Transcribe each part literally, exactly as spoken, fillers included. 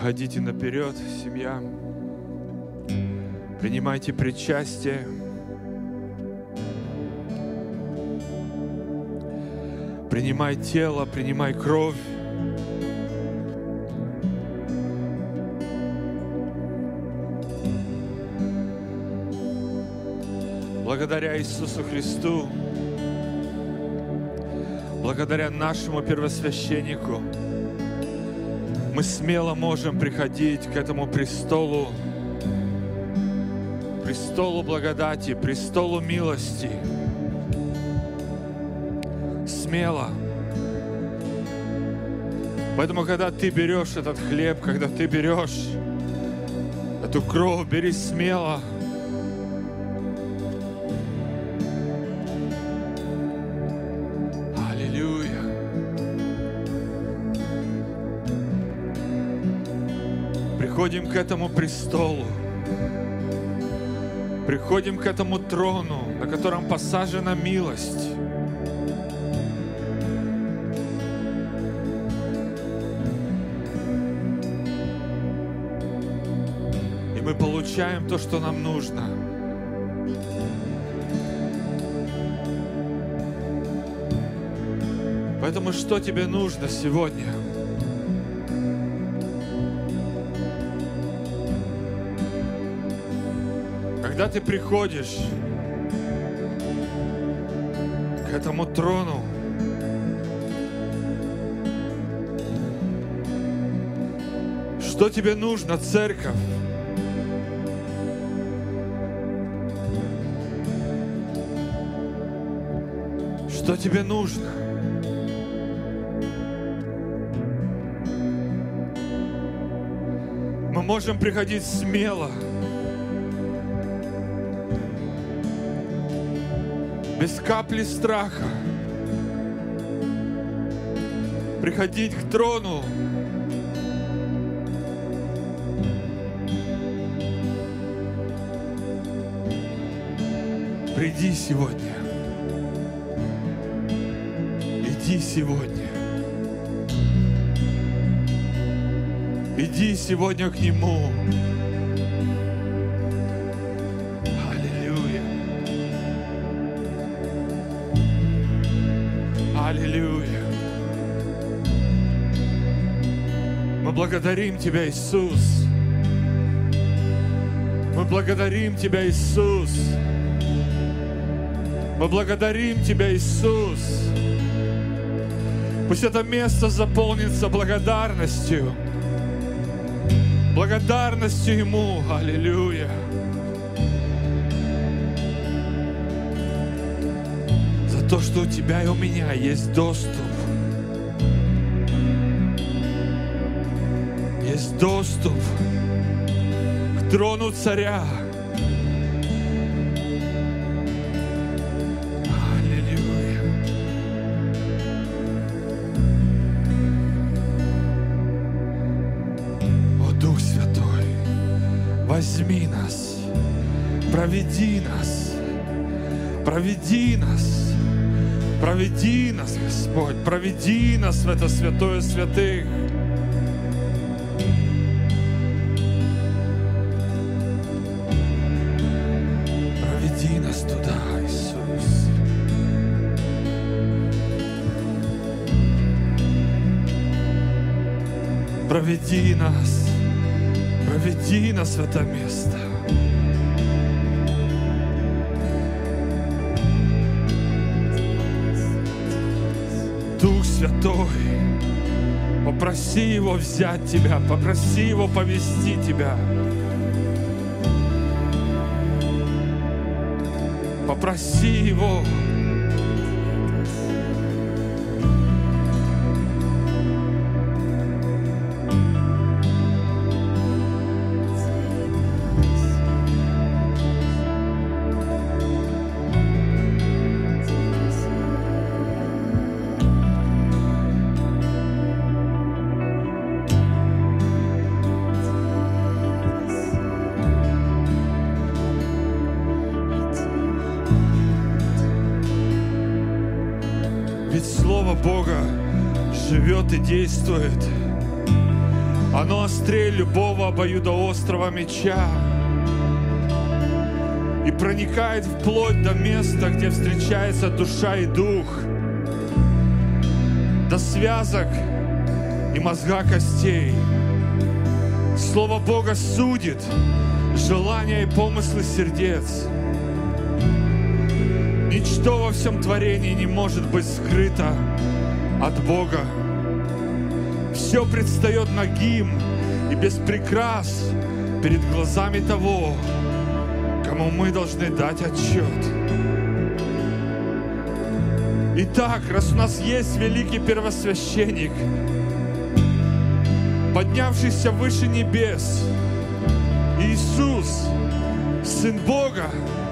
Выходите наперед, семья. Принимайте причастие. Принимай тело, принимай кровь. Благодаря Иисусу Христу, благодаря нашему первосвященнику, мы смело можем приходить к этому престолу, престолу благодати, престолу милости. Смело. Поэтому, когда ты берешь этот хлеб, когда ты берешь эту кровь, бери смело. Приходим к этому престолу, приходим к этому трону, на котором посажена милость. И мы получаем то, что нам нужно. Поэтому что тебе нужно сегодня? Когда ты приходишь к этому трону, что тебе нужно, церковь? Что тебе нужно? Мы можем приходить смело, без капли страха, приходить к трону, приди сегодня, иди сегодня, иди сегодня к Нему. Аллилуйя. Мы благодарим Тебя, Иисус. Мы благодарим Тебя, Иисус. Мы благодарим Тебя, Иисус. Пусть это место заполнится благодарностью. Благодарностью Ему. Аллилуйя. То, что у тебя и у меня есть доступ. Есть доступ к трону Царя. Аллилуйя. О, Дух Святой, возьми нас, проведи нас, проведи нас. Проведи нас, Господь, проведи нас в это святое святых. Проведи нас туда, Иисус. Проведи нас, проведи нас в это место. Дух Святой, попроси Его взять тебя, попроси Его повести тебя. Попроси Его. Ведь Слово Бога живет и действует. Оно острее любого обоюдоострого меча и проникает вплоть до места, где встречается душа и дух, до связок и мозга костей. Слово Бога судит желания и помыслы сердец. Ничто во всем творении не может быть скрыто от Бога. Все предстает нагим и без прикрас перед глазами того, кому мы должны дать отчет. Итак, раз у нас есть великий первосвященник, поднявшийся выше небес, Иисус, Сын Бога,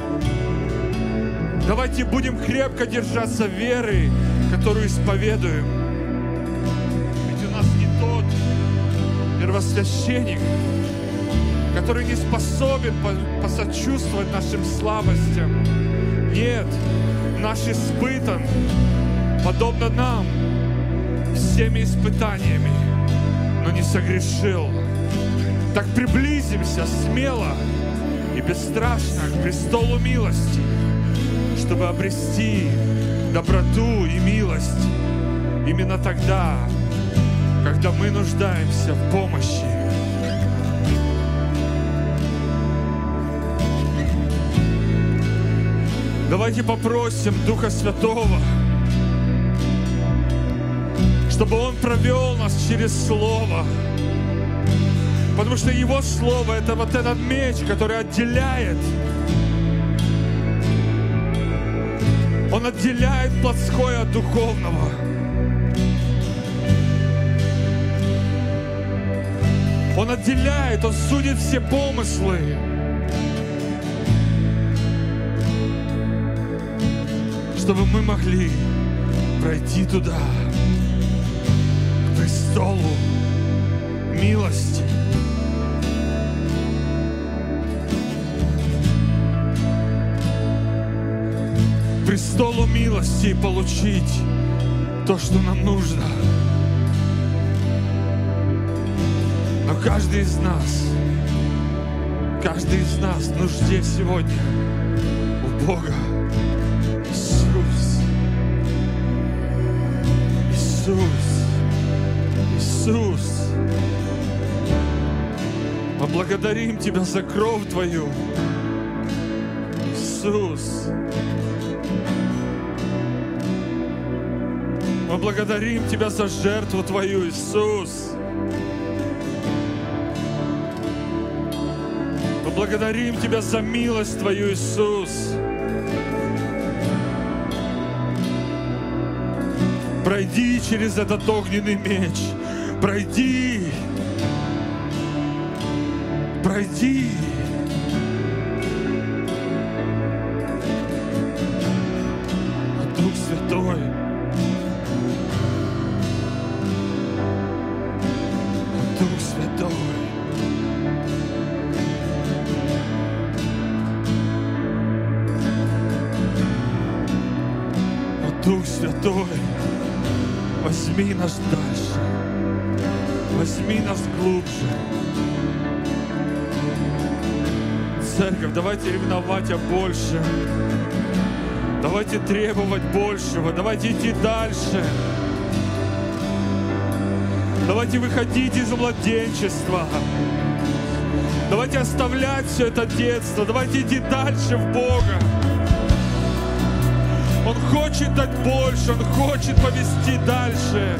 давайте будем крепко держаться веры, которую исповедуем. Ведь у нас не тот первосвященник, который не способен посочувствовать нашим слабостям. Нет, наш испытан, подобно нам, всеми испытаниями, но не согрешил. Так приблизимся смело и бесстрашно к престолу милости, чтобы обрести доброту и милость именно тогда, когда мы нуждаемся в помощи. Давайте попросим Духа Святого, чтобы Он провел нас через Слово. Потому что Его Слово — это вот этот меч, который отделяет. Он отделяет плотское от духовного. Он отделяет, Он судит все помыслы. Чтобы мы могли пройти туда, к престолу милости. К престолу милости и получить то, что нам нужно. Но каждый из нас, каждый из нас в нужде сегодня у Бога. Иисус, Иисус, Иисус, мы благодарим Тебя за кровь Твою, Иисус. Мы благодарим Тебя за жертву Твою, Иисус. Мы благодарим Тебя за милость Твою, Иисус. Пройди через этот огненный меч. Пройди. Пройди. Дух Святой. Дух Святой. Дух Святой. Возьми нас дальше, возьми нас глубже. Церковь, давайте ревновать о большем, давайте требовать большего, давайте идти дальше. Давайте выходить из младенчества, давайте оставлять все это детство, давайте идти дальше в Бога. Он хочет дать больше, Он хочет повести дальше.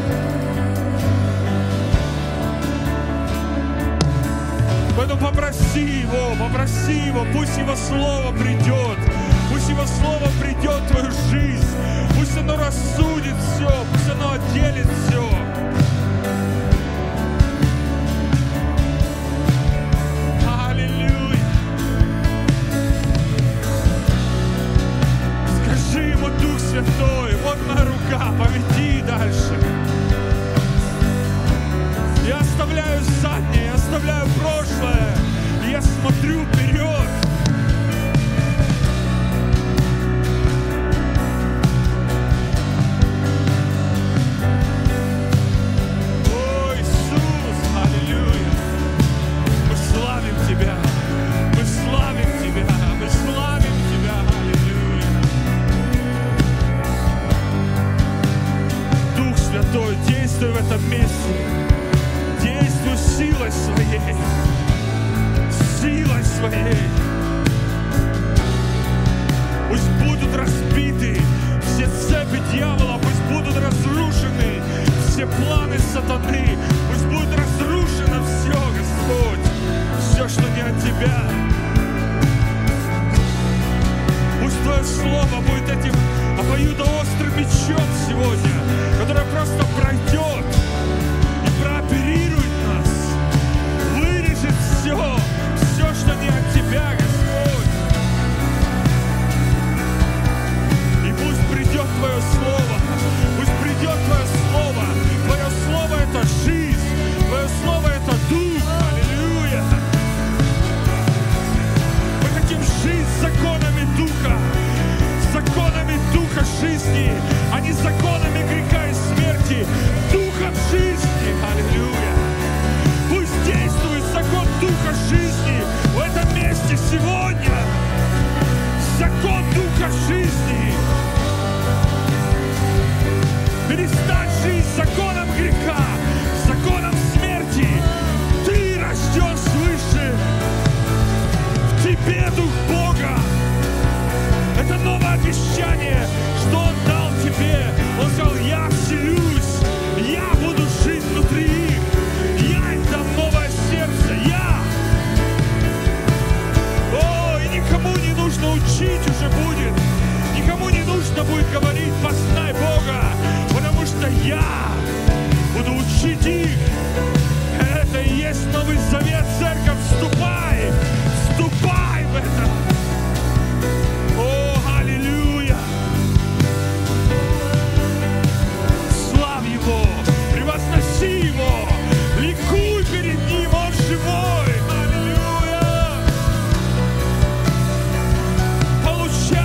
Поэтому попроси Его, попроси Его, пусть Его Слово придет, пусть Его Слово придет в твою жизнь, пусть оно рассудит все, пусть оно отделит все. Святой, вот моя рука, поведи дальше. Я оставляю заднее, я оставляю прошлое, и я смотрю вперед. Своей. Пусть будут разбиты все цепи дьявола, пусть будут разрушены все планы сатаны, пусть будет разрушено все, Господь, все, что не от Тебя. Пусть Твое Слово будет этим обоюдоострым мечом сегодня, которое просто пройдет и прооперирует нас, вырежет все, все, что не от Тебя, Господь. И пусть придет Твое Слово, пусть придет Твое Слово. Твое Слово — это жизнь, Твое Слово — это Дух. Аллилуйя! Мы хотим жить законами Духа, законами Духа жизни, а не законами греха и смерти, Духом жизни. Аллилуйя! Пусть действует закон Духа жизни в этом месте сегодня. Закон Духа жизни. Перестань жить законом греха, законом смерти. Ты рожден свыше. В тебе Дух Бога. Это новое обещание, что Он дал тебе. Он сказал: я вселюсь, я буду жить внутри их. Я им дам новое сердце. Я. О, и никому не нужно учить уже будет. Никому не нужно будет говорить: познай Бога. Потому что я буду учить их. Это и есть Новый Завет, церковь. Вступай, вступай в это. О, аллилуйя! Славь Его, превозноси Его, ликуй перед Ним, Он живой. Аллилуйя! Получай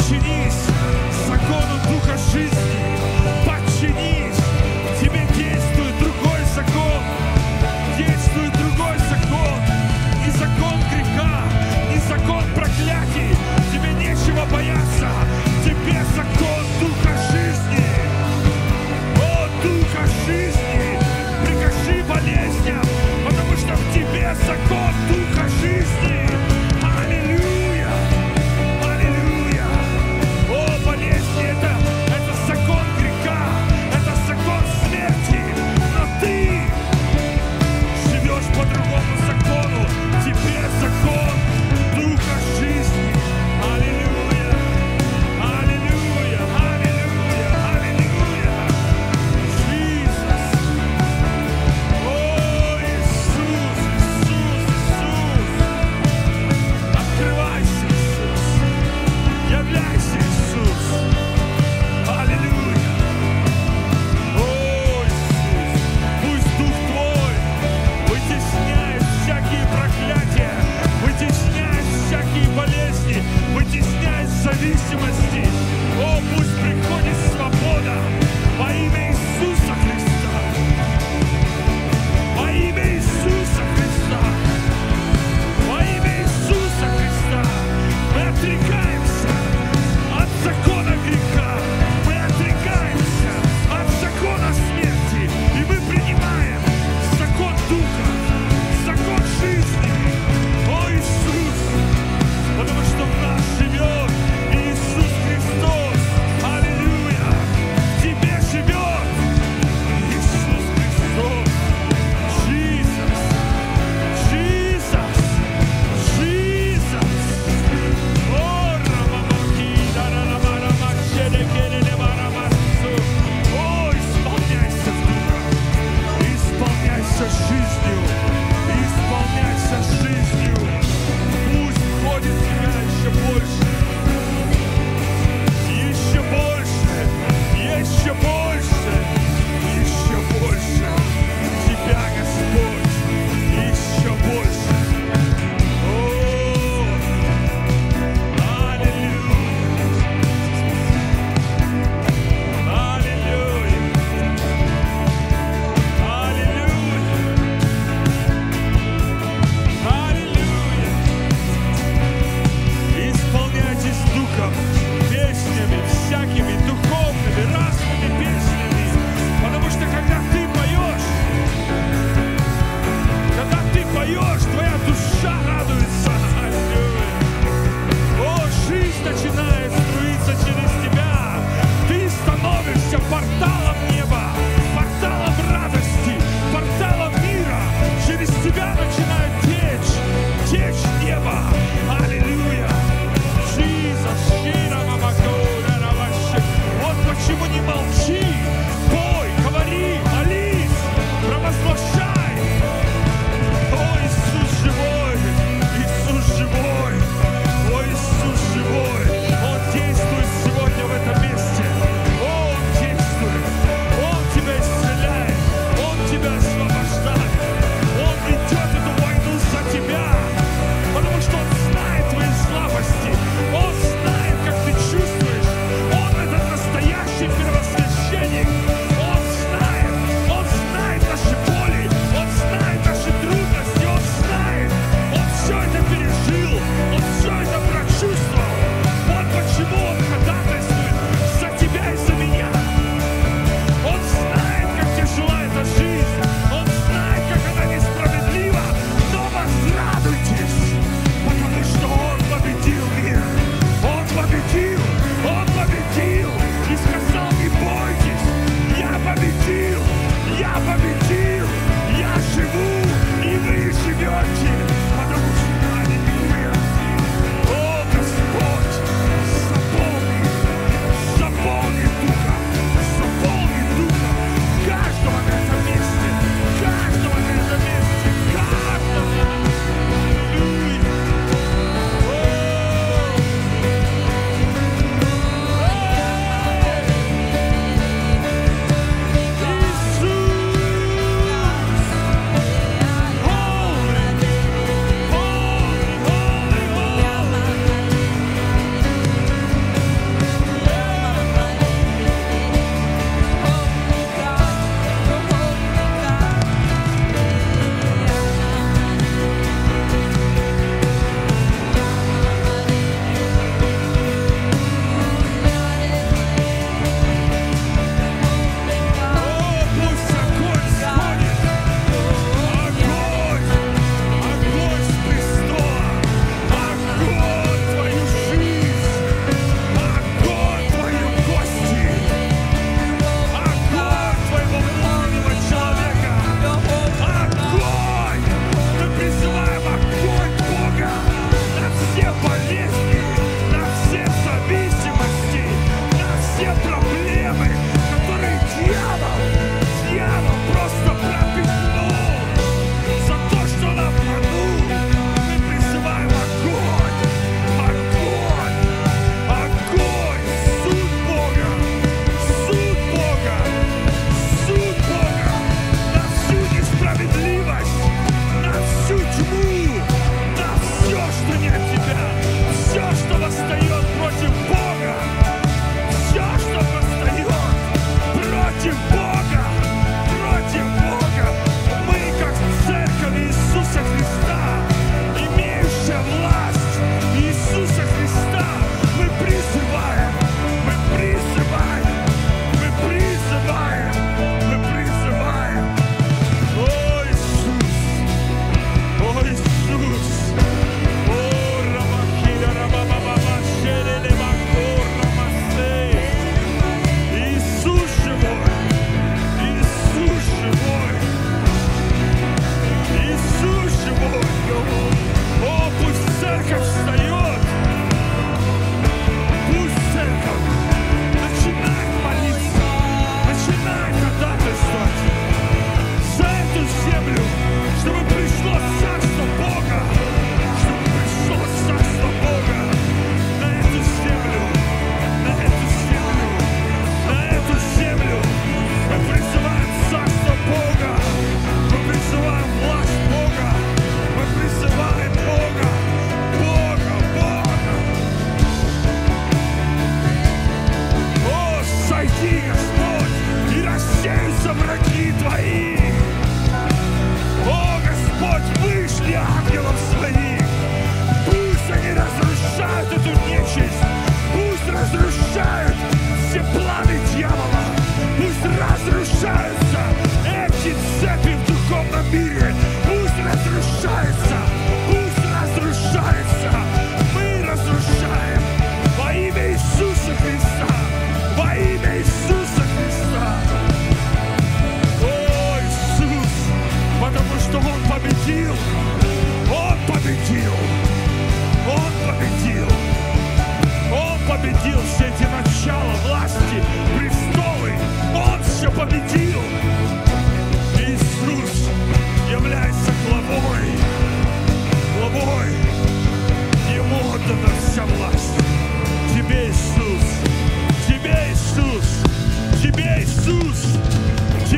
подчинись закону Духа жизни. Подчинись. В тебе действует другой закон. Действует другой закон. Не закон греха, не закон проклятий. Тебе нечего бояться. В тебе закон Духа жизни. О, Духа жизни. Прикажи болезням, потому что в тебе закон Духа жизни. Аллилуйя. Аллилуйя.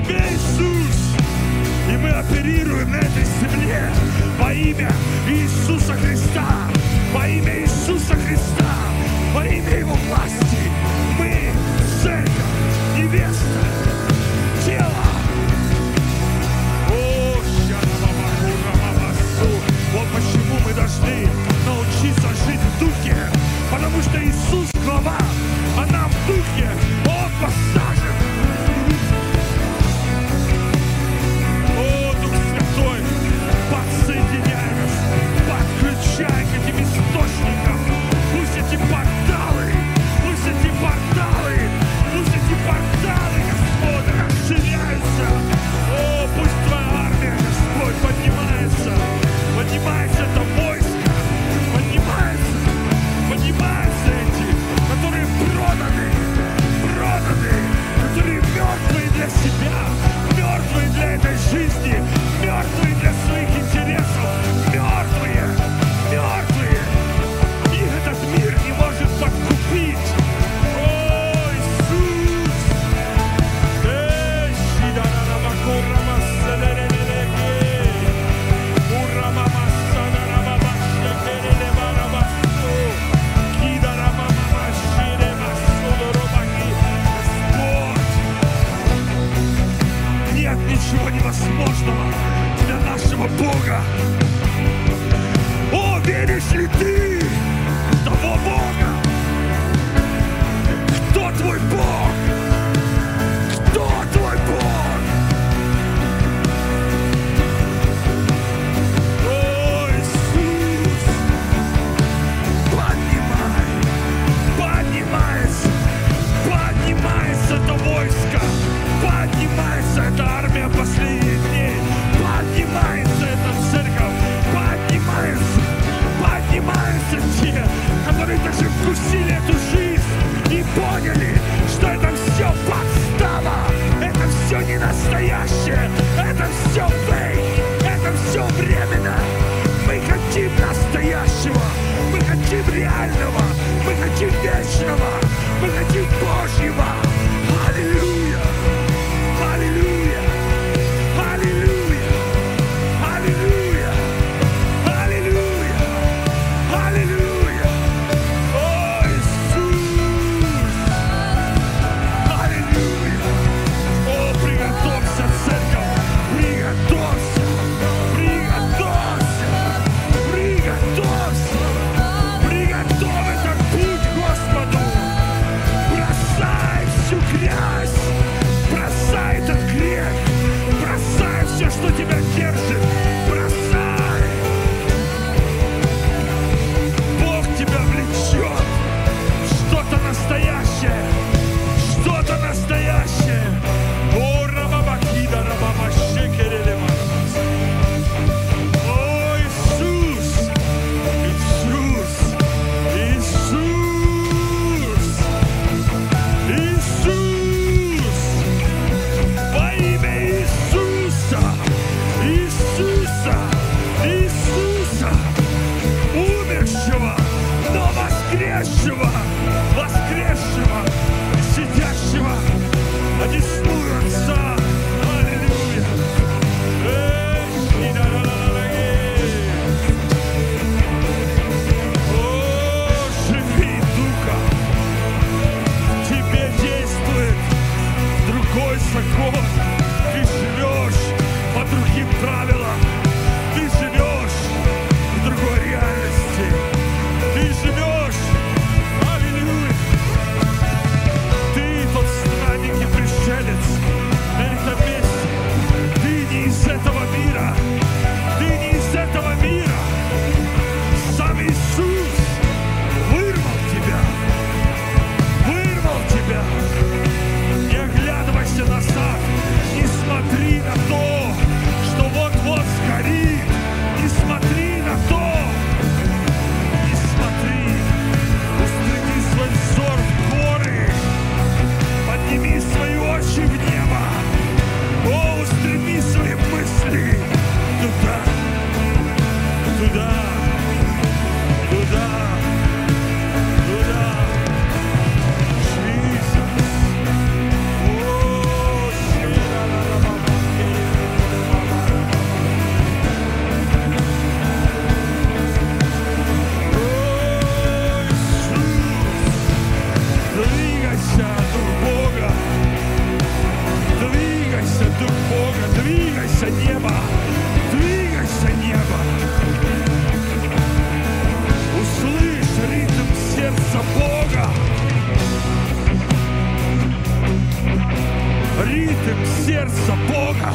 Тебе, Иисус. И мы оперируем на этой земле во имя Иисуса Христа, во имя Иисуса Христа, во имя Его власти. Мы церковь, невеста, тело. О, вот почему мы должны научиться жить в духе, потому что Иисус глава, а нам в духе Он посажен. О, Дух Святой, подсоединяй нас, подключай к этим источникам. Пусть эти порталы, пусть эти порталы, пусть эти порталы, Господь, расширяются. О, пусть Твоя армия, Господь, поднимается, поднимается это войско, поднимается, поднимаются эти, которые проданы, проданы, которые мертвые для себя, мертвые для этой жизни, мертвые для своих интересов, мертвые, мертвые. И этот мир не может подкупить. О, Иисус! Эй, нет ничего невозможного для нашего Бога. О, веришь ли ты в того Бога? Кто твой Бог? Кто твой Бог? О, Иисус! Поднимай! Поднимается! Поднимается это войско! Поднимается эта армия последних дней! Поднимается эта церковь! Поднимается! Поднимаются те, которые даже вкусили эту жизнь и поняли, что это все подстава, это все не настоящее, это все фейк, это все временно. Мы хотим настоящего, мы хотим реального, мы хотим вечного, мы хотим Божьего. Аллилуйя! Аллилуйя! Аллилуйя! Аллилуйя! Аллилуйя! Аллилуйя! О, Иисус! Бога. Ритм сердца Бога.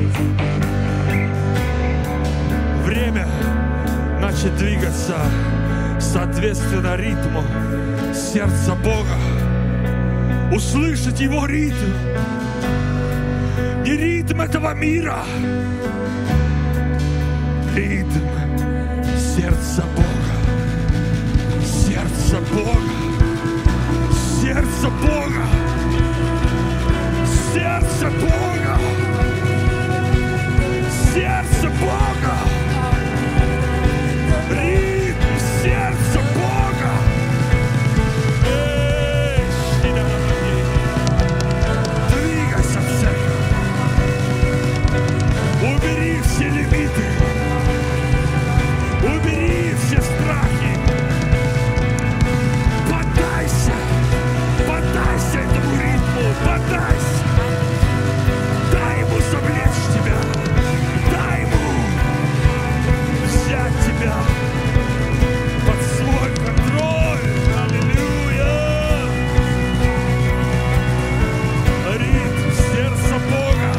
Время начать двигаться соответственно ритму сердца Бога. Услышать Его ритм. Не ритм этого мира. Ритм сердца Бога. Сердце Бога. Сердце Бога. Сердце Бога. Сердце Бога. Ритм сердца Бога. Двигайся, церковь. Убери все лимиты. Убери все страхи. Поддайся. Поддайся этому ритму. Поддайся. Дай ему завлечь тебя. Дай ему взять тебя под свой контроль. Аллилуйя. Ритм сердца Бога.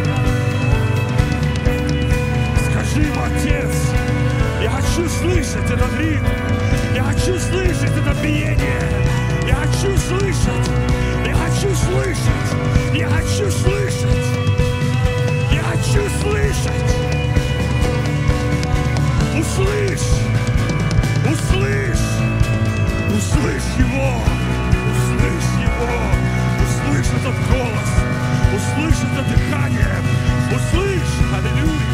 Скажи ему: Отец, я хочу слышать этот ритм. Я хочу слышать это биение. Я хочу слышать. Я хочу слышать. Я хочу слышать. Я хочу слышать. Услышь. Услышь. Услышь Его. Услышь Его. Услышь этот голос. Услышь это дыхание. Услышь. Аллилуйя.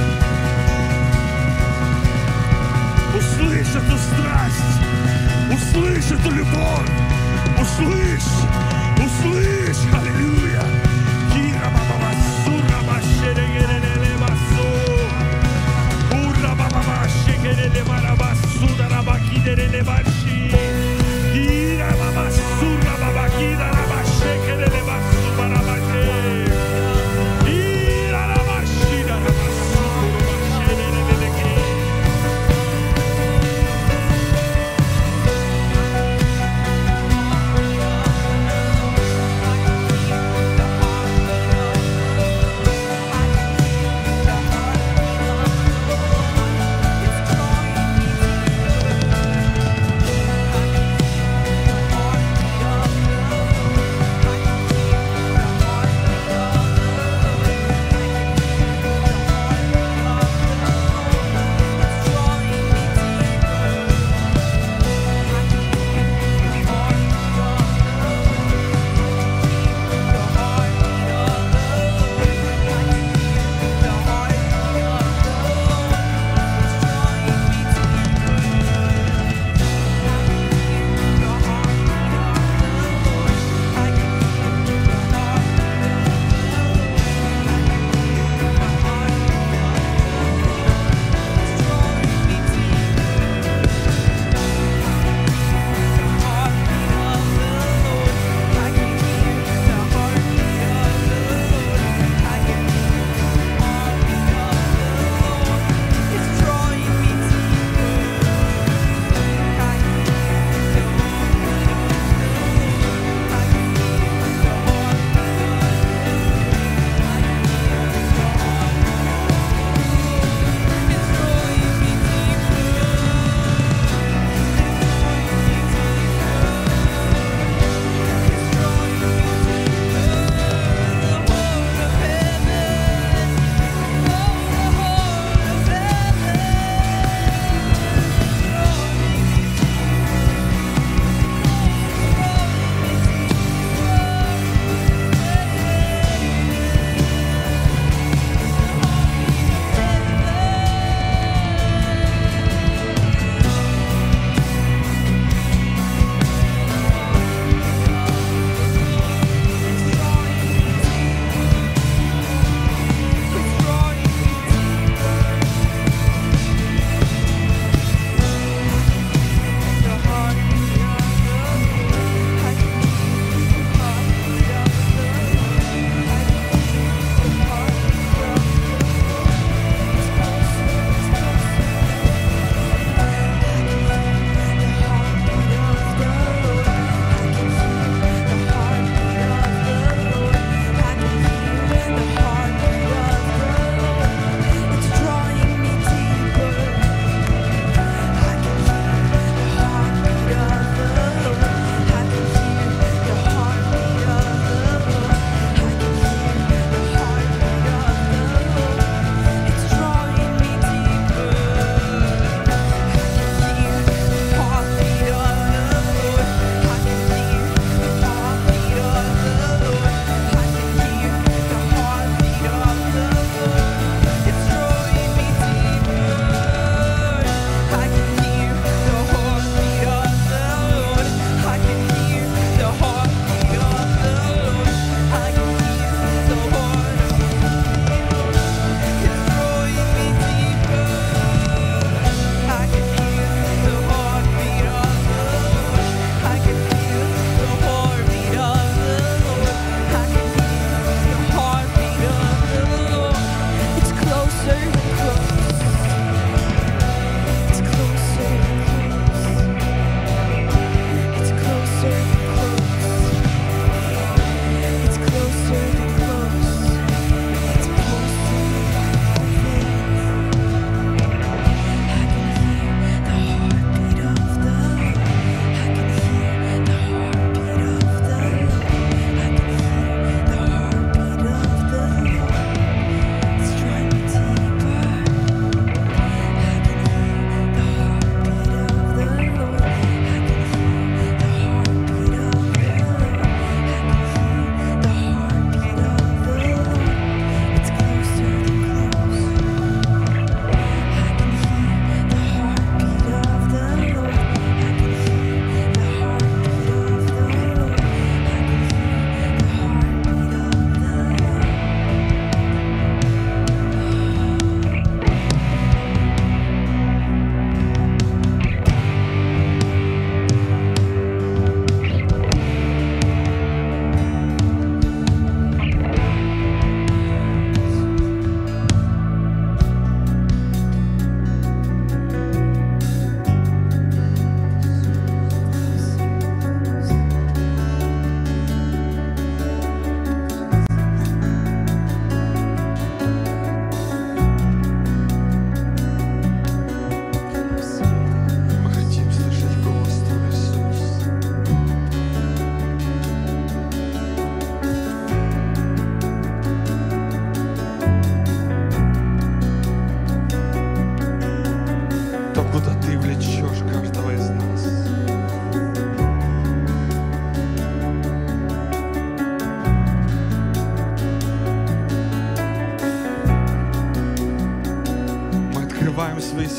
Услышь эту страсть. Услышь эту любовь. Услышь. Услышь. Аллилуйя. Кира баба сура башере гереле басу. Ура баба башере бараба суда раба кидереле баши. Кира баба сура баба кидера раба шекереле басу барабате. Кира раба шира раба сура башере лелеке.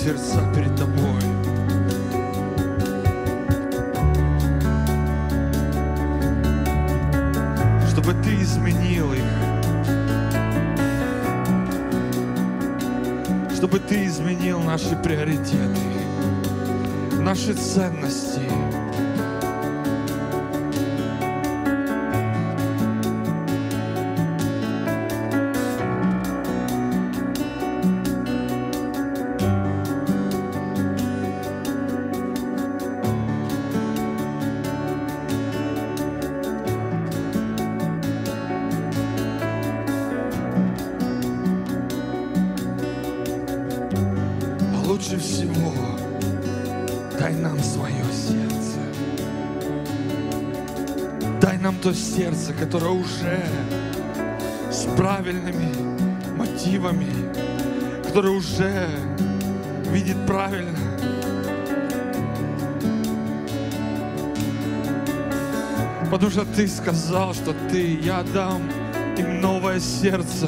сердца перед Тобой. Чтобы Ты изменил их. Чтобы Ты изменил наши приоритеты, наши ценности. Лучше всего дай нам свое сердце. Дай нам то сердце, которое уже с правильными мотивами, которое уже видит правильно. Потому что Ты сказал, что Ты, я дам им новое сердце.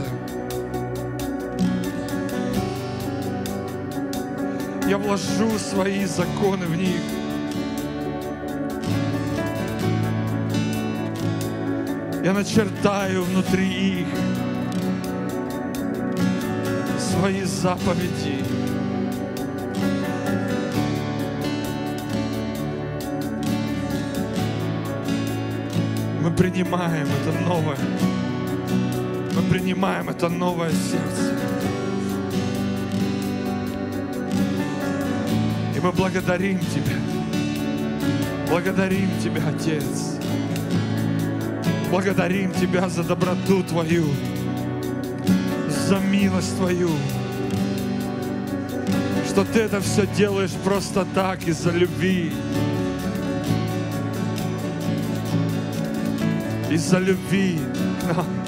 Я вложу свои законы в них. Я начертаю внутри их свои заповеди. Мы принимаем это новое. Мы принимаем это новое сердце. И мы благодарим Тебя. Благодарим Тебя, Отец. Благодарим Тебя за доброту Твою, за милость Твою, что Ты это все делаешь просто так, из-за любви. Из-за любви к нам.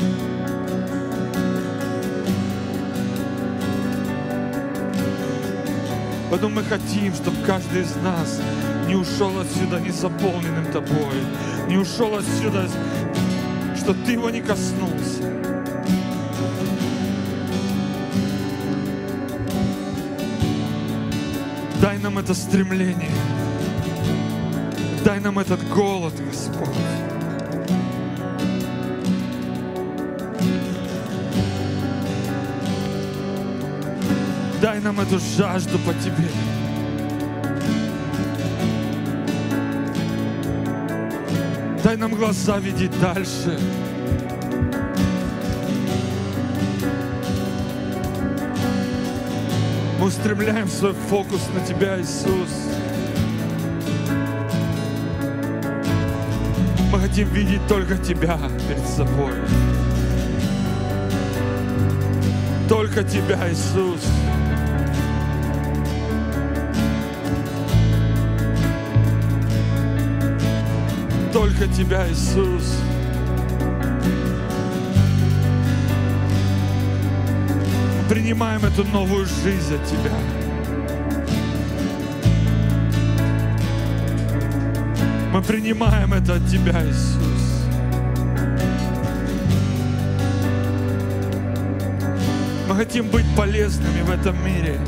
Поэтому мы хотим, чтобы каждый из нас не ушел отсюда незаполненным Тобой, не ушел отсюда, что Ты его не коснулся. Дай нам это стремление, дай нам этот голод, Господь. Дай нам эту жажду по Тебе. Дай нам глаза видеть дальше. Мы устремляем свой фокус на Тебя, Иисус. Мы хотим видеть только Тебя перед собой. Только Тебя, Иисус. Только Тебя, Иисус. Мы принимаем эту новую жизнь от Тебя. Мы принимаем это от Тебя, Иисус. Мы хотим быть полезными в этом мире.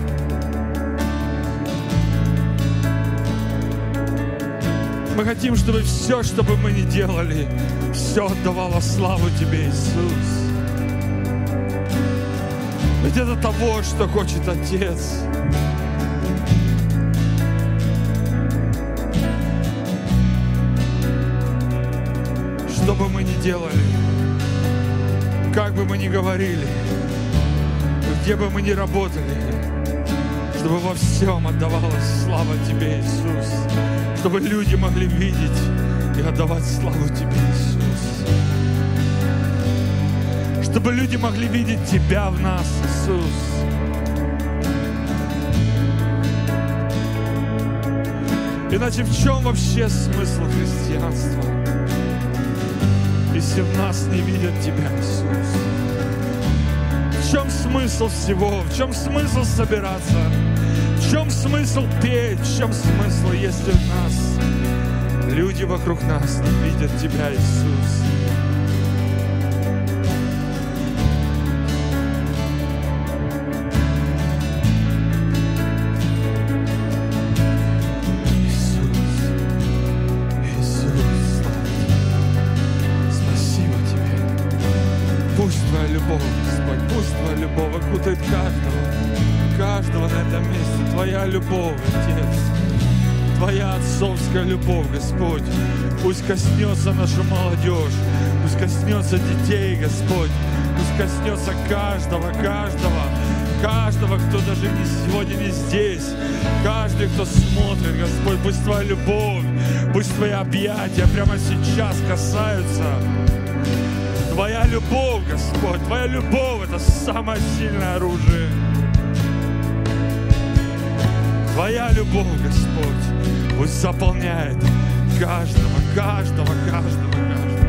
Мы хотим, чтобы все, что бы мы ни делали, все отдавало славу Тебе, Иисус. Ведь это того, что хочет Отец. Что бы мы ни делали, как бы мы ни говорили, где бы мы ни работали, чтобы во всем отдавалась слава Тебе, Иисус. Чтобы люди могли видеть и отдавать славу Тебе, Иисус. Чтобы люди могли видеть Тебя в нас, Иисус. Иначе в чем вообще смысл христианства, если в нас не видят Тебя, Иисус? В чем смысл всего? В чем смысл собираться? В чем смысл петь? В чем смысл, если в нас люди вокруг нас не видят Тебя, Иисус? любовь, Господь. Пусть Твоя любовь окутает каждого, каждого на этом месте. Твоя любовь, Отец. Твоя отцовская любовь, Господь. Пусть коснется нашу молодежь, пусть коснется детей, Господь. Пусть коснется каждого, каждого, каждого, кто даже не сегодня не здесь. Каждый, кто смотрит, Господь, пусть Твоя любовь, пусть Твои объятия прямо сейчас касаются. Твоя любовь, Господь, Твоя любовь — это самое сильное оружие. Твоя любовь, Господь, пусть заполняет каждого, каждого, каждого, каждого.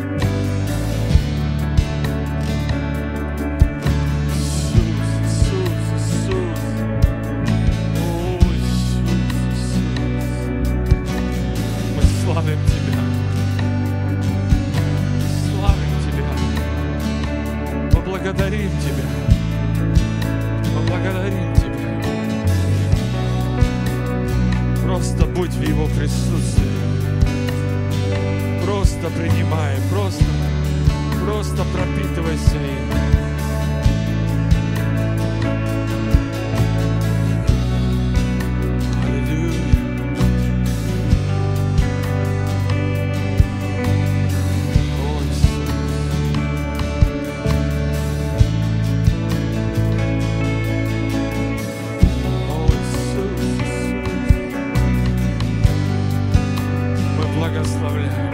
Иисус, Иисус, Иисус. О, Иисус, Иисус. Мы славим Тебя. Славим Тебя. Мы благодарим Тебя. Мы благодарим Тебя. Просто будь в Его присутствии. Просто принимай, просто, просто пропитывайся им. Аллилуйя. О, Иисус. О, Иисус. Мы благословляем.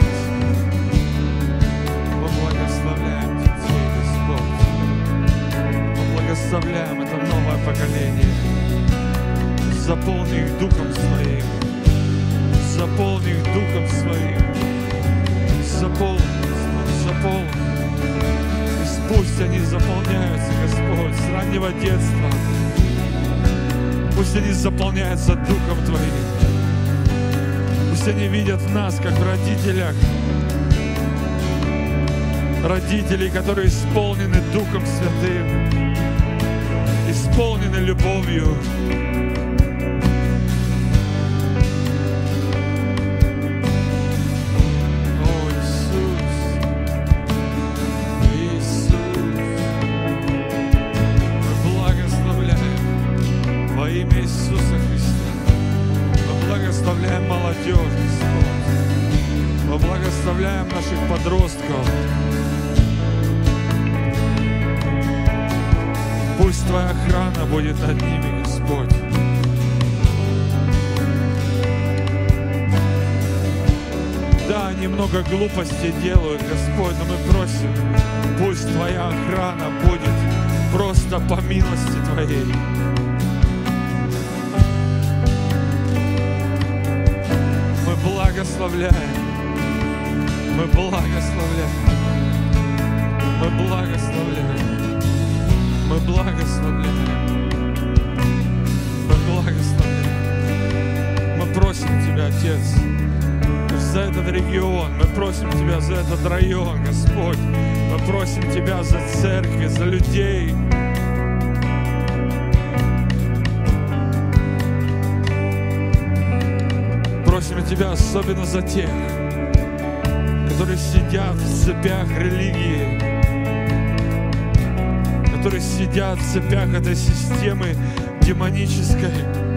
Мы благословляем детей, Господь. Мы благословляем это новое поколение. Заполни их Духом Своим. Заполни их Духом Своим. Заполни, заполни. И пусть они заполняются, Господь, с раннего детства. Пусть они заполняются Духом Твоим. Пусть они видят в нас, как в родителях, родителей, которые исполнены Духом Святым, исполнены любовью. О, Иисус, Иисус, мы благословляем во имя Иисуса Христа. Мы благословляем молодежь, Господь. Мы благословляем наших подростков. Пусть Твоя охрана будет над ними, Господь. Да, они много глупостей делают, Господь, но мы просим, пусть Твоя охрана будет просто по милости Твоей. Мы благословляем, мы благословляем, мы благословляем. Мы благословляем. Мы благословляем. Мы просим Тебя, Отец, за этот регион. Мы просим Тебя за этот район, Господь. Мы просим Тебя за церкви, за людей. Просим Тебя особенно за тех, которые сидят в цепях религии, которые сидят в цепях этой системы демонической.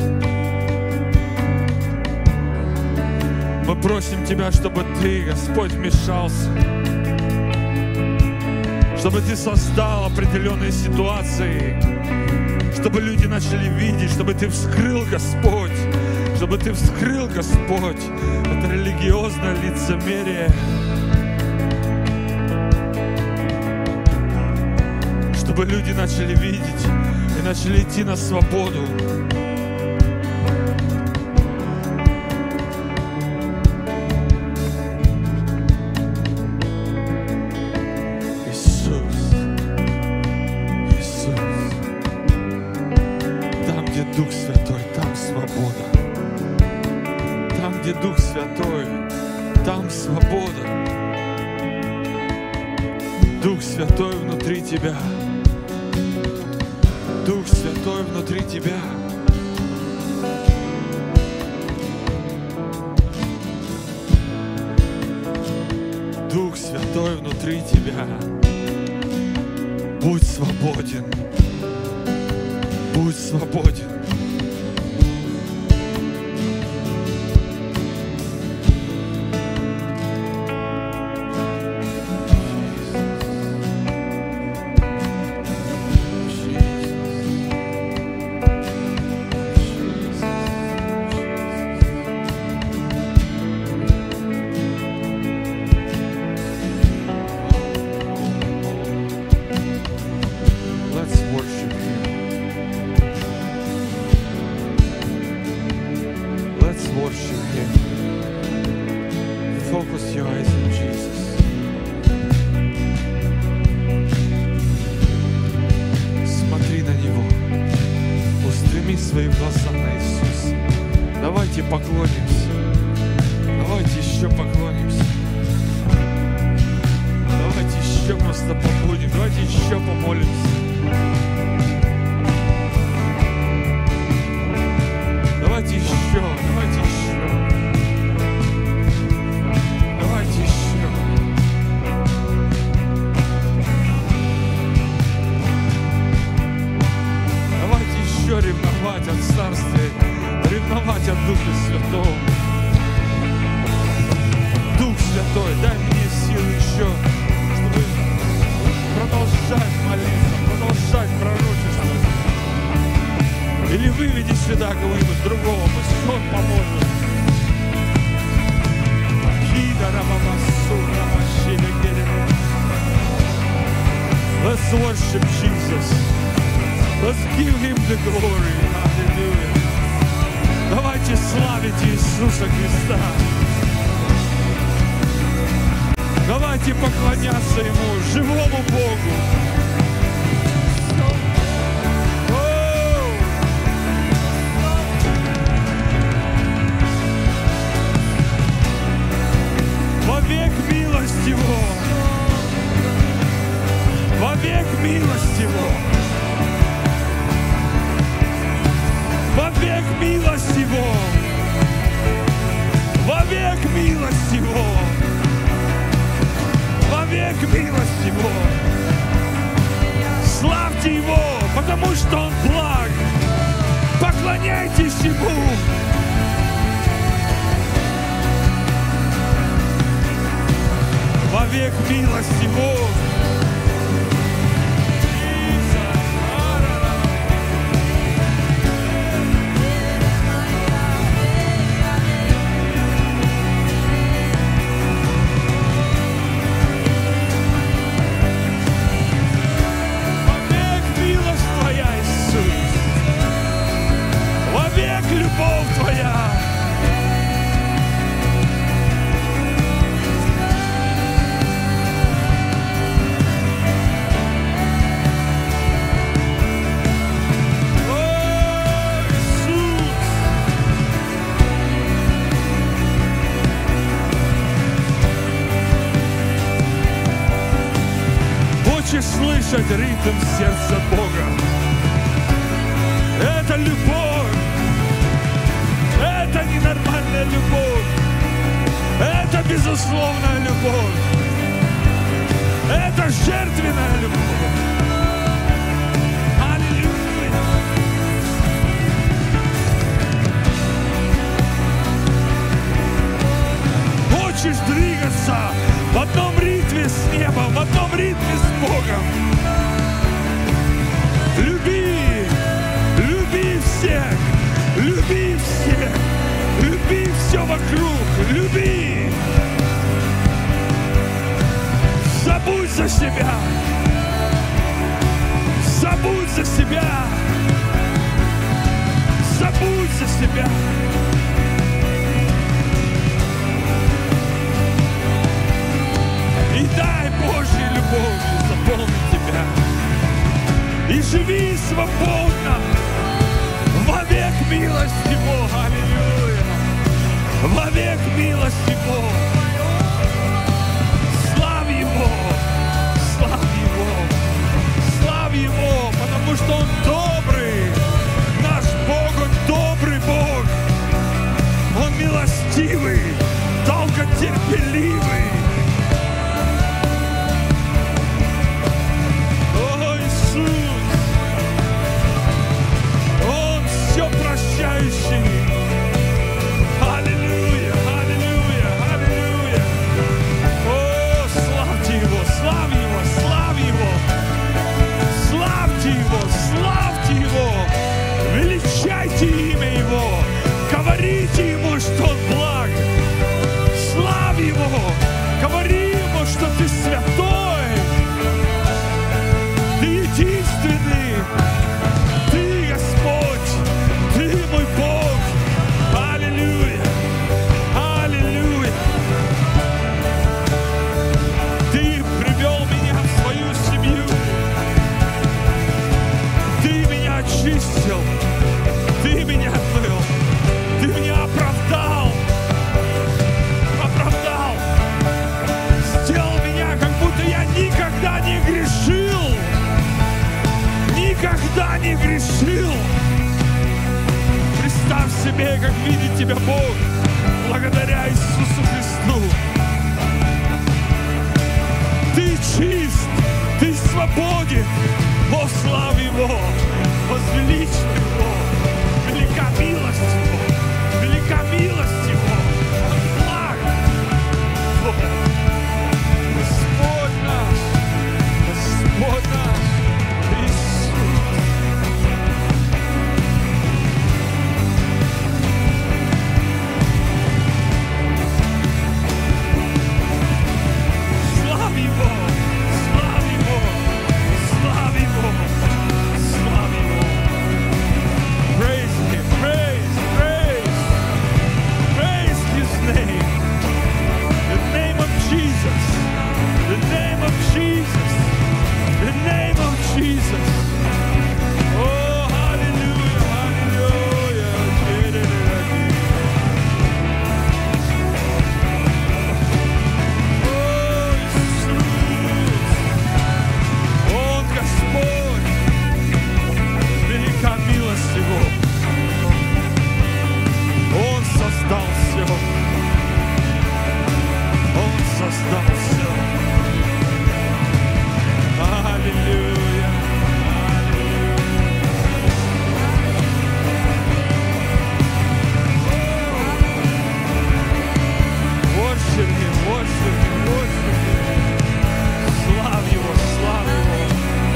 Мы просим Тебя, чтобы Ты, Господь, вмешался, чтобы Ты создал определенные ситуации, чтобы люди начали видеть, чтобы Ты вскрыл, Господь, чтобы Ты вскрыл, Господь, это религиозное лицемерие, чтобы люди начали видеть и начали идти на свободу. Иисус, Иисус, там, где Дух Святой, там свобода. Там, где Дух Святой, там свобода. Дух Святой внутри тебя. Дух Святой внутри тебя. Дух Святой внутри тебя. Будь свободен. Будь свободен. Слышать ритм сердца Бога. Это любовь. Это ненормальная любовь. Это безусловная любовь. Это жертвенная любовь. Аллилуйя. Хочешь двигаться в одном ритме с небом, в одном ритме с Богом. Люби, люби всех, люби всех, люби все вокруг, люби. Забудь за себя, забудь за себя, забудь за себя. И дай Божьей любовью заполнить тебя. И живи свободно, вовек милость Его, аллилуйя, вовек милость Его. Славь Его, славь Его, славь Его, потому что Он добрый, наш Бог, Он добрый Бог, Он милостивый, долготерпеливый. Ой, себе, как видит тебя Бог, благодаря Иисусу Христу. Ты чист, ты свободен. О, славь Его, возвеличь Его. Велика милость Его, велика милость Его. Благ Его. Господь наш, Господь наш, Иисус. Славь Его, славь Его, славь Его, славь Его. Praise Him, praise, praise, praise His name. The name of Jesus, the name of Jesus, the name of Jesus. Oh, hallelujah, hallelujah. Oh, Иисус, Он Господь, велика милость Его. Он создал все, Он создал все. Аллилуйя, аллилуйя. Worship Him, worship Him, worship Him. Славь Его, славь Его.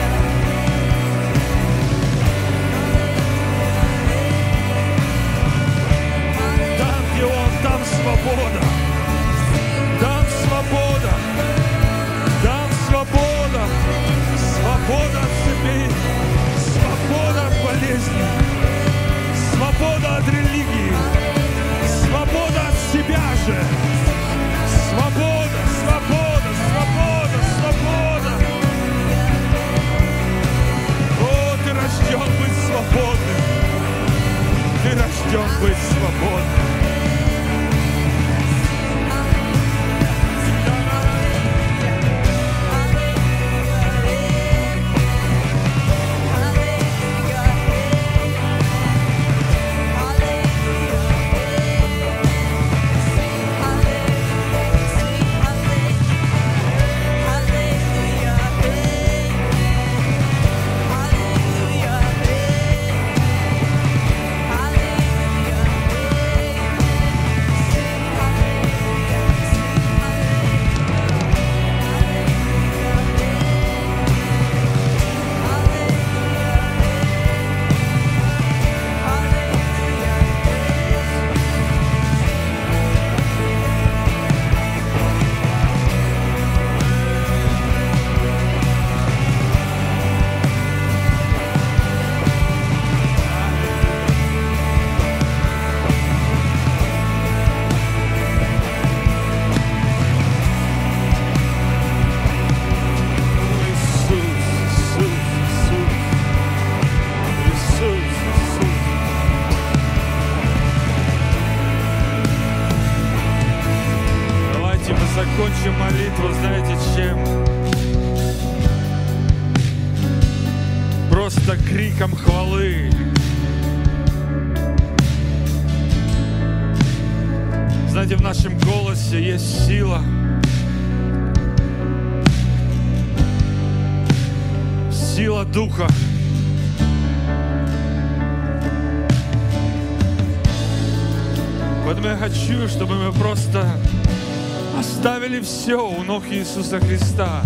Там, где Он, там свобода. Там свобода. Там свобода. Свобода от цепей. Свобода от болезни. Свобода от религии. Свобода от себя же. Свобода, свобода, свобода, свобода. О, ты рожден быть свободным. Ты рожден быть свободным. Закончим молитву, знаете чем? Просто криком хвалы. Знаете, в нашем голосе есть сила. Сила Духа. Поэтому я хочу, чтобы мы просто оставили все у ног Иисуса Христа.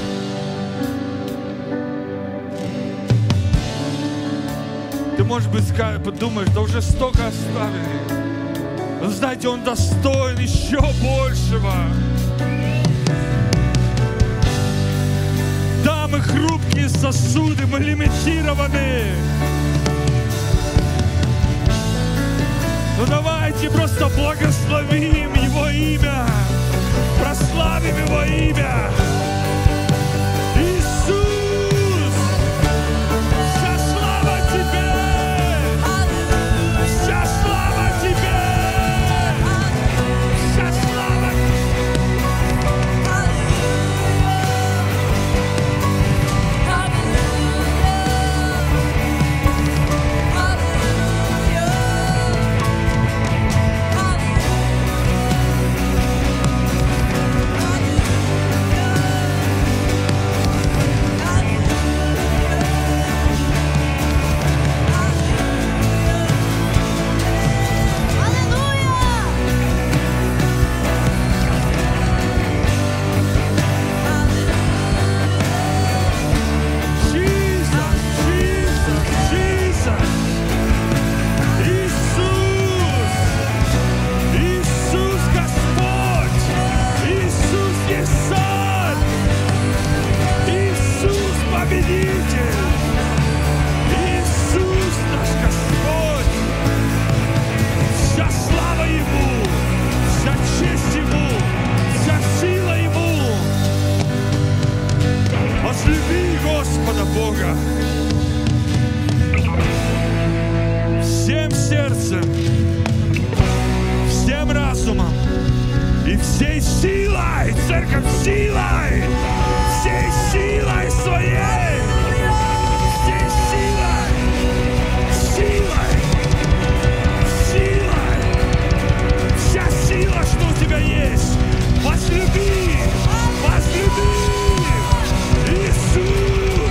Ты, может быть, подумаешь, да уже столько оставили. Но знаете, Он достоин еще большего. Да, мы хрупкие сосуды, мы лимитированы. Но давайте просто благословим Его имя. Прославим Его имя. Иисус, вся слава Тебе. Вся слава Тебе. Вся слава. Бога. Всем сердцем, всем разумом и всей силой, церковь, силой, всей силой своей, всей силой, силой, силой, вся сила, что у тебя есть, возлюби, возлюби, Иисус.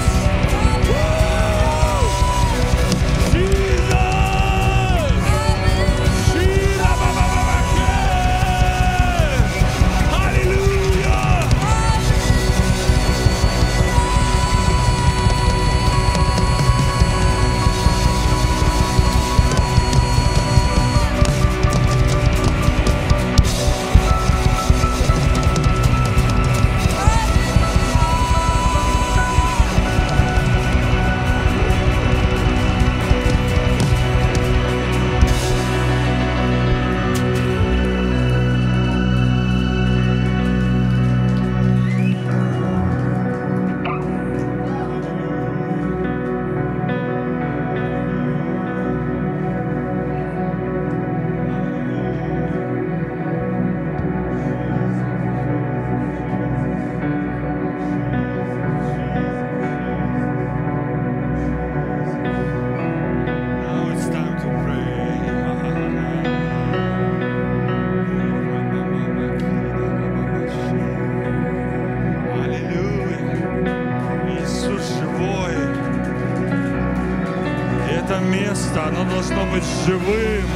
Оно должно быть живым.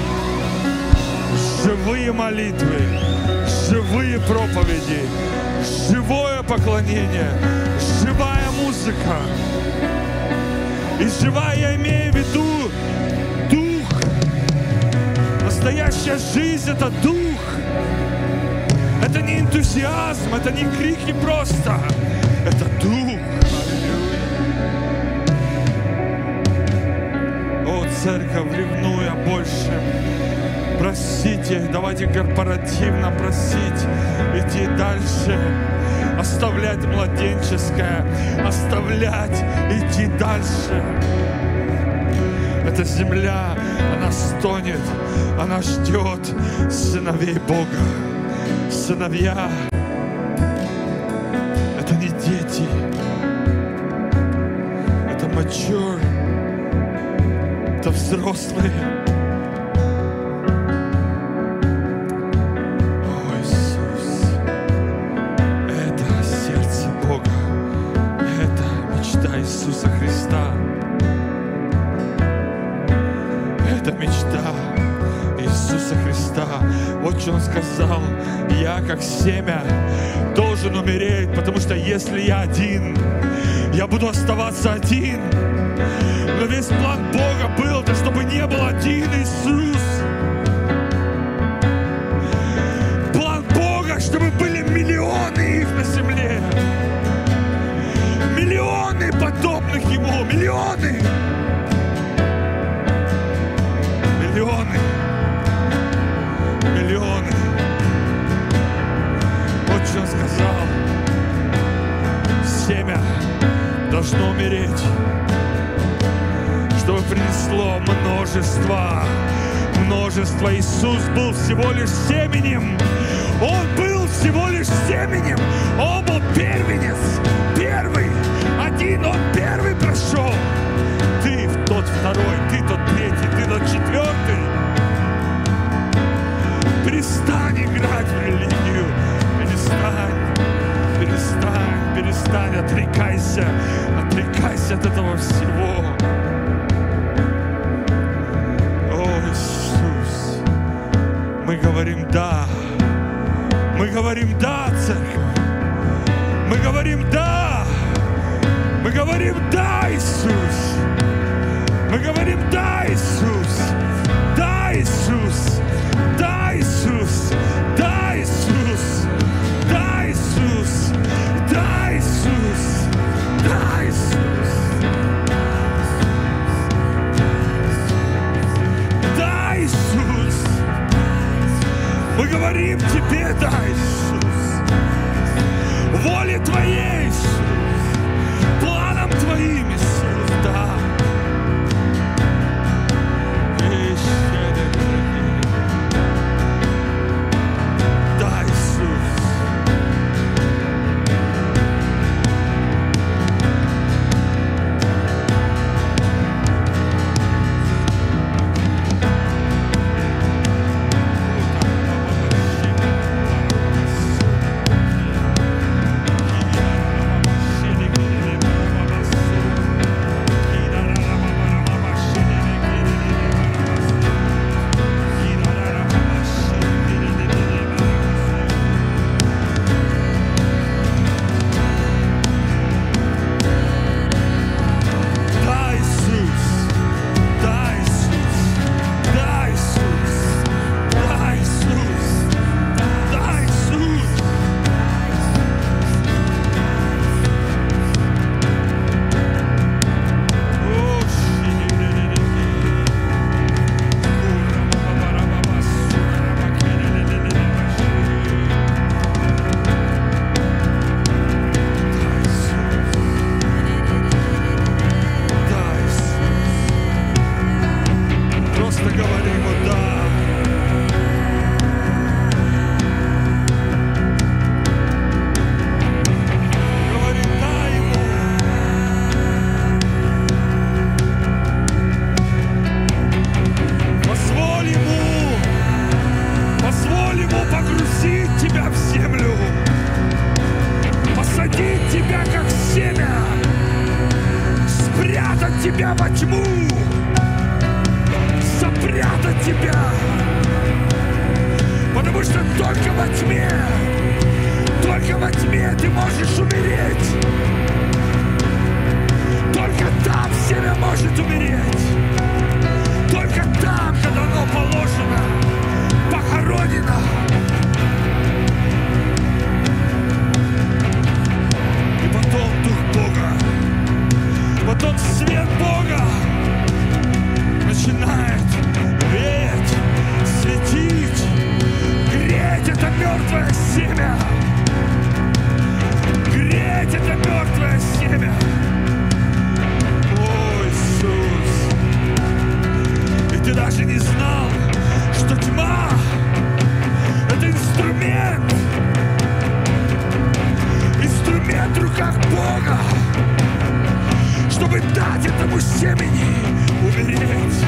Живые молитвы, живые проповеди, живое поклонение, живая музыка. И живая я имею в виду дух. Настоящая жизнь — это дух. Это не энтузиазм, это не крики просто. Это дух. Церковь, ревнуя больше, просите, давайте корпоративно просить, идти дальше, оставлять младенческое, оставлять, идти дальше. Эта земля, она стонет, она ждет сыновей Бога. Сыновья — это не дети, это mature. Это взрослые. О, Иисус, это сердце Бога, это мечта Иисуса Христа, это мечта Иисуса Христа. Вот что Он сказал: я как семя должен умереть, потому что если я один, я буду оставаться один. Но весь план Бога был, да чтобы не был один Иисус. План Бога, чтобы были миллионы их на земле. Миллионы подобных Ему. Миллионы. Миллионы. Миллионы. Вот что Он сказал. Семя должно умереть, чтобы принесло множество, множество. Иисус был всего лишь семенем. Он был всего лишь семенем. Он был первенец, первый, один. Он первый прошел. Ты тот второй, ты тот третий, ты тот четвертый. Перестань играть в религию. Перестань, перестань, перестань. Отрекайся, отрекайся от этого всего. Мы говорим «да». Мы говорим «да», церковь. Мы говорим «да». Мы говорим «да», Иисус. Мы говорим «да», Иисус. Да, Иисус. Да, Иисус. Да, Иисус. Да, Иисус. Да, Иисус. Да, Иисус. Да, Иисус. Мы говорим Тебе, да, Иисус. Воле Твоей, Иисус. Планам Твоим, Иисус. тебя во тьму, запрятать тебя. Потому что только во тьме, только во тьме ты можешь умереть. Только там семя может умереть. Только там, когда оно положено, похоронено. И потом Дух Бога, потом свет Бога начинает веять, светить, греть это мертвое семя. Греть это мертвое семя. О, Иисус! И ты даже не знал, что тьма — это инструмент. Инструмент в руках Бога, чтобы дать этому семени умереть.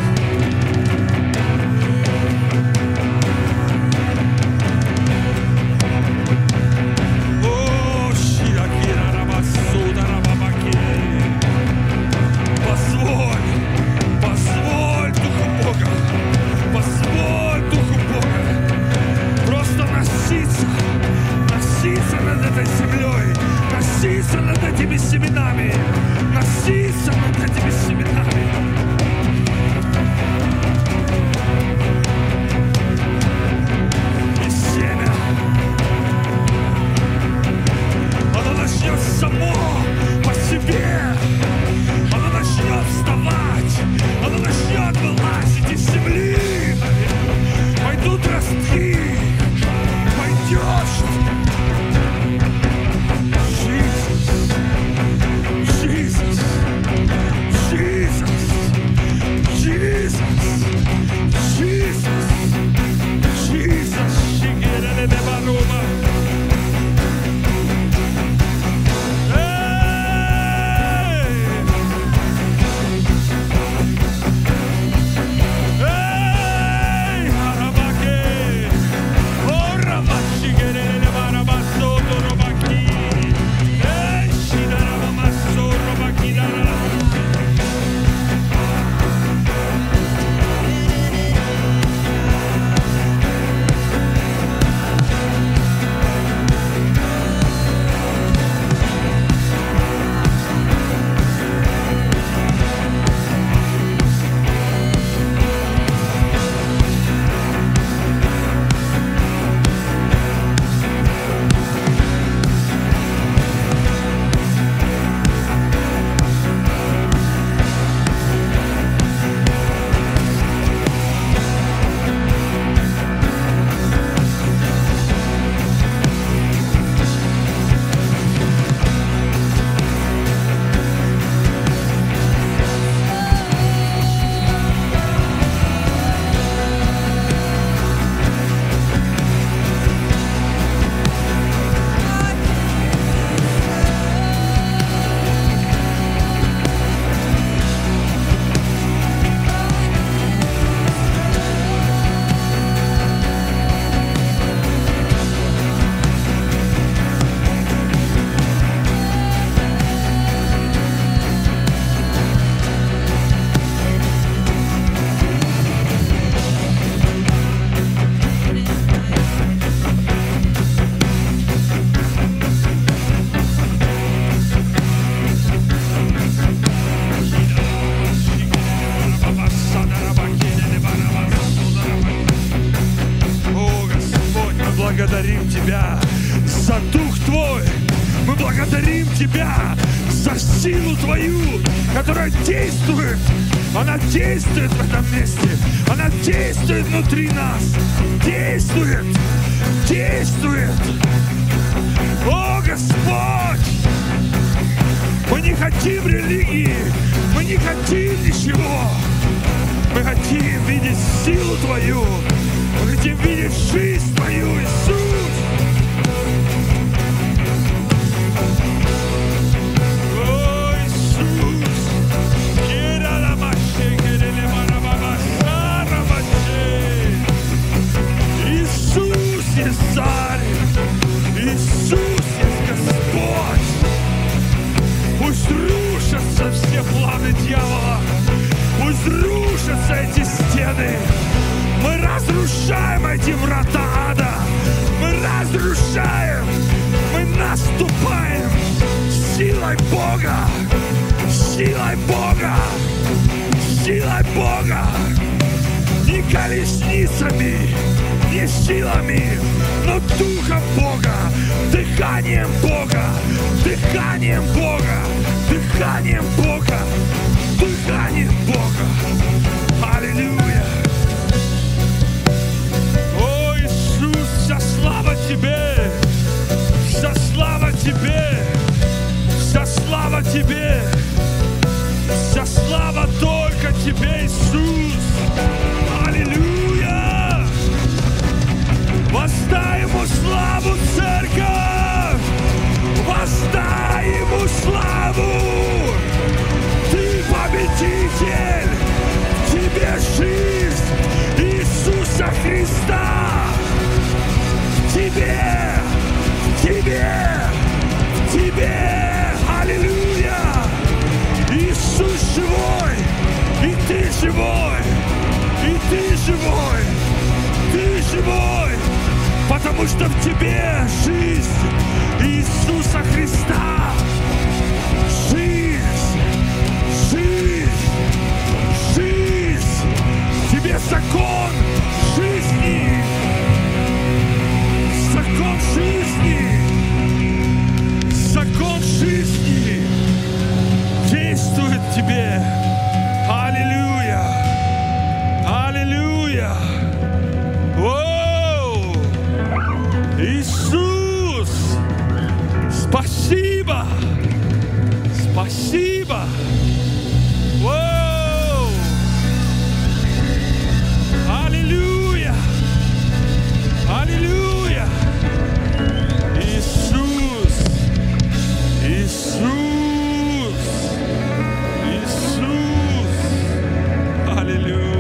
О, Ширакира Рабасуда Рабабаки. Позволь, позволь Духу Бога, позволь Духу Бога просто носиться, носиться над этой землей, носиться над этими семенами, носиться над этими семенами. И семя, оно начнет само по себе, оно начнет вставать, оно начнет вылазить из земли. Пойдут ростки, пойдешь. Jesus, Jesus, Jesus, Jesus, Jesus, Shigere de Baruma. Hey! Hey! Harabake! Oh, Ramashigere de Barabaso, Robaki! Hey! Shidaramaso, Robaki! Благодарим Тебя за Дух Твой. Мы благодарим Тебя за силу Твою, которая действует. Она действует в этом месте. Она действует внутри нас. Действует. Действует. О, Господь! Мы не хотим религии. Мы не хотим ничего. Мы хотим видеть силу Твою. Мы хотим видеть жизнь Твою, Иисус. О, Иисус. Иисус есть Царь. Иисус есть Господь. Пусть рушатся все планы дьявола. рушатся эти стены. Мы разрушаем эти врата ада. Мы разрушаем. Мы наступаем силой Бога. Силой Бога. Силой Бога. Не колесницами, не силами, но Духом Бога, дыханием Бога, дыханием Бога, дыханием Бога, дыханием Бога. Аллилуйя. О, Иисус, вся слава Тебе, вся слава Тебе, вся слава Тебе, вся слава только Тебе, Иисус. Аллилуйя! Воздай Ему славу, церковь! Воздай Ему славу! Ты победитель! В Тебе жизнь Иисуса Христа! В Тебе! В Тебе! В Тебе! Аллилуйя! Иисус живой! И Ты живой! И Ты живой, Ты живой, потому что в Тебе жизнь Иисуса Христа. Жизнь, жизнь, жизнь. В Тебе закон жизни, закон жизни, закон жизни действует в Тебе. Аллилуйя. Аллилуйя! О! Иисус! Спасибо! Спасибо! О! Аллилуйя! Аллилуйя! Иисус! Иисус! Иисус! Аллилуйя!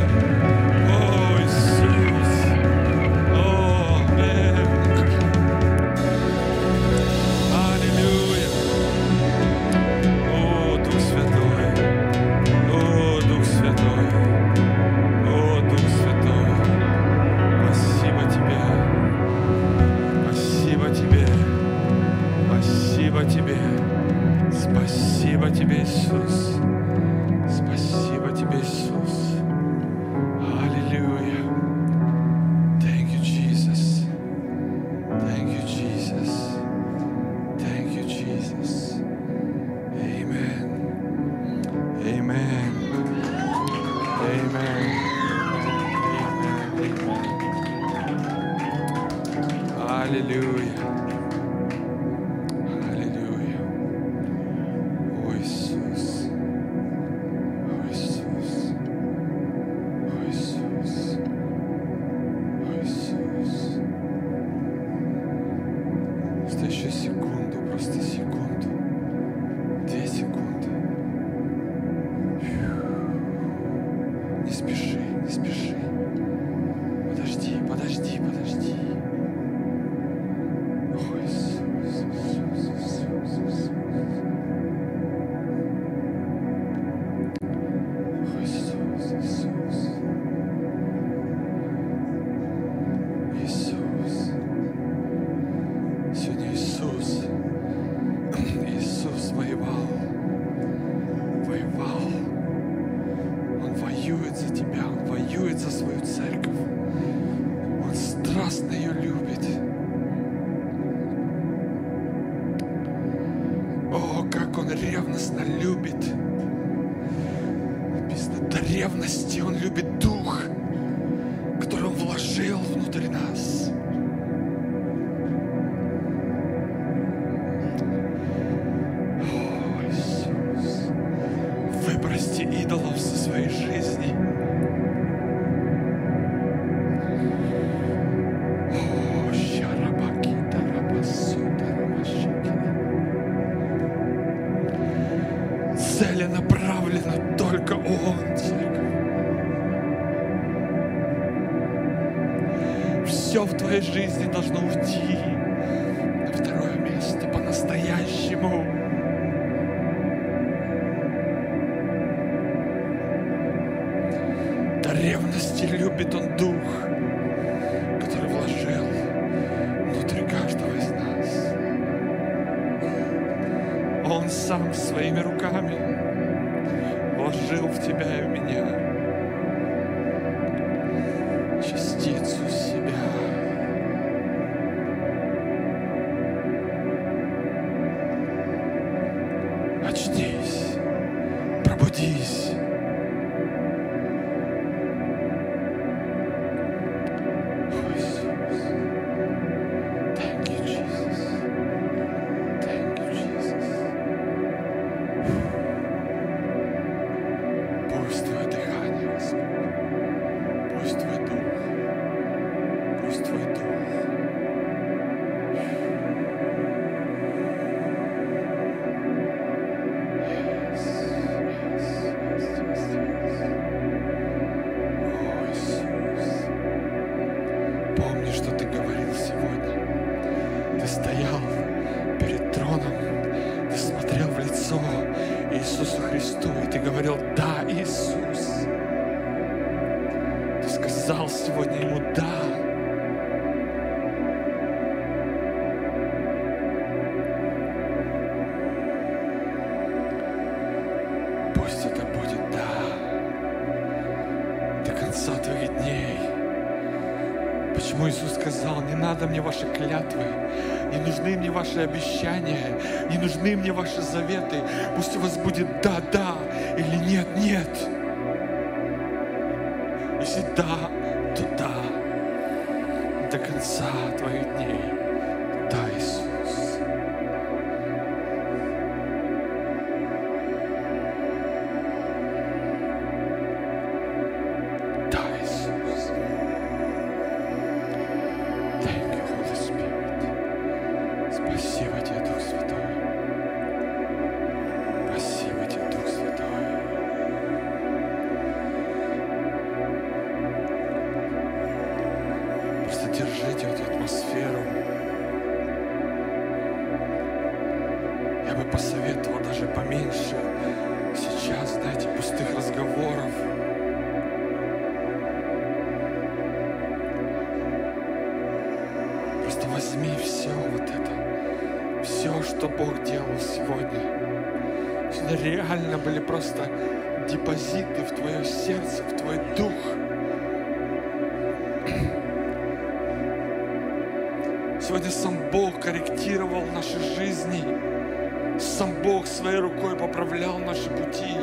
Целенаправленно только Он, церковь. Все в твоей жизни должно уйти на второе место по-настоящему. Он сам своими руками вложил в тебя и в меня частицу себя. Очнись, пробудись. Обещания, не нужны мне ваши заветы. Пусть у вас будет да, да или нет, нет. Если да, то да. До конца твоих дней. Да, Иисус. Да, Иисус. Thank you, Holy Spirit. Спасибо тебе, Дух Святой. Спасибо тебе, Дух Святой. Просто держите эту атмосферу. Я бы посоветовал даже поменьше сейчас, знаете, пустых разговоров. Просто возьми все вот это. Все, что Бог делал сегодня. Сегодня реально были просто депозиты в твое сердце, в твой дух. Сегодня сам Бог корректировал наши жизни. Сам Бог своей рукой поправлял наши пути.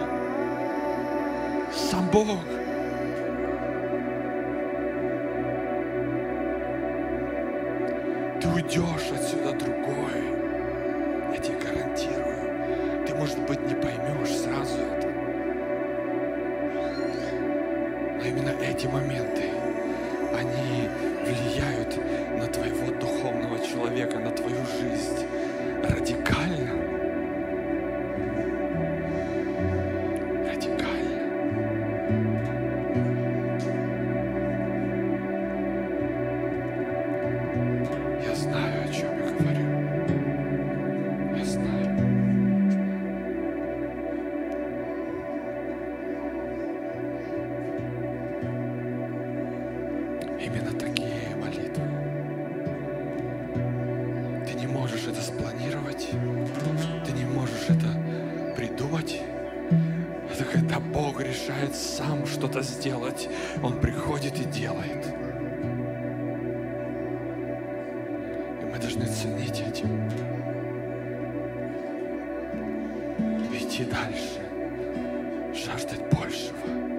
Сам Бог. Ты уйдешь отсюда другой. Я тебе гарантирую. Ты, может быть, не поймешь сразу это. Но именно эти моменты, они влияют на твоего духовного человека, на твою жизнь радикально. Радикально. Я знаю, о чем я говорю. Я знаю. Именно такие молитвы. Ты не можешь это спланировать. Ты не можешь это придумать. Это когда Бог решает сам что-то сделать. Он приходит и делает. И мы должны ценить этим. Идти дальше. Жаждать большего.